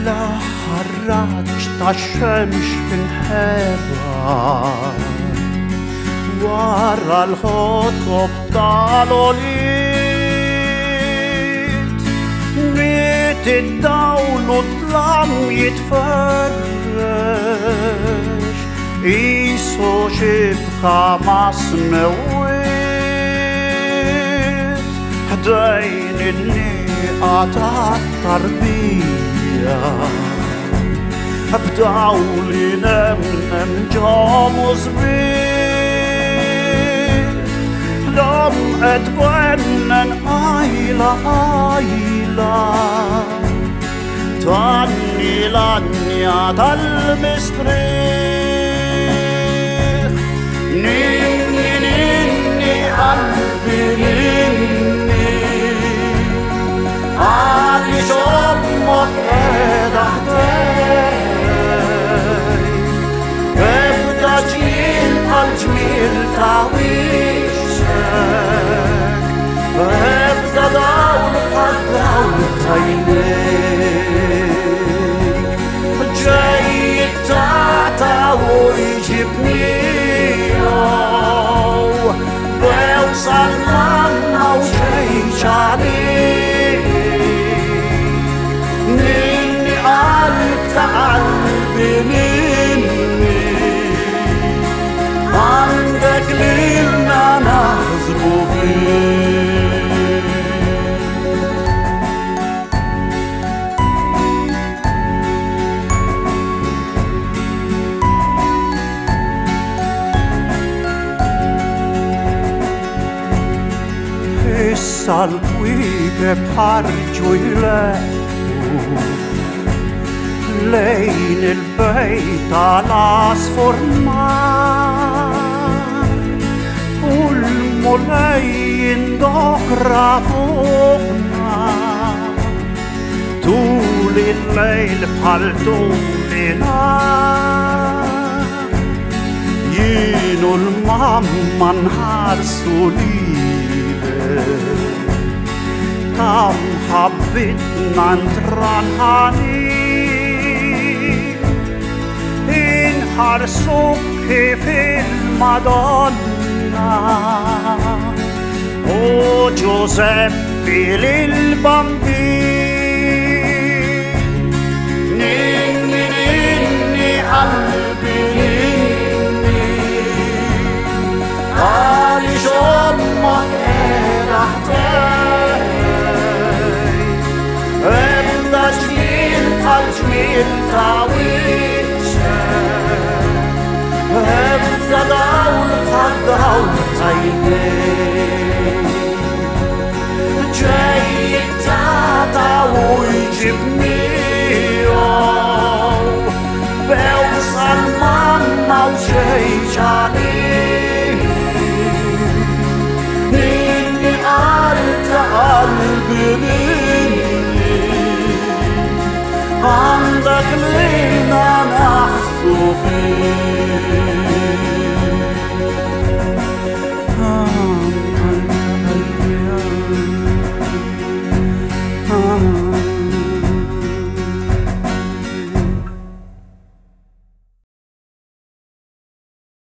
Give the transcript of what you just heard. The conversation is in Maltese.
ħarraġ ta' xemx inħeba wara l-ħotob tal-oliet miet id-dawlu tlam jitferrex isu xibka ma' smewiet ħdejn in-nieqa tat-tarbija b'dawli nemnem ġomu żbiet l-om qed gwennen għajla tanni l-anja tal-mistrieħ ninni qalbi ninni għalli xommok qiegħda ħdejk ebda ġmiel għal-ġmiel ta' wixek ebda dawl bħal-dawl ta' jnejk ġej it-tata u jġibnijaw bew sal-mamma u ġejġ għalik ninni qalb ta' qalbi ninni għandek lilna naħsbu fih issa l-kwikeb ħarġu jleqqu lejn il-bejt tal-asfur mar u l-mulejn dokra fuqna tul il-lejl bħal tul il-nar jienu l-mamma nħarsu kam ħabbitna ntran ħanin inħarsuk kif il-Madonna u Giuseppi lil-bambin ninni qalbi ninni għali xomma qiegħda ħdejk ebda ġmiel bħal-ġmiel ta' wixek ebda dawl bħal-dawl ta' jnejk ġej it-tata u jġibnijaw bew sal-mamma u ġejġ għalik ninni qalb ta' qalbi ninni għandek lilna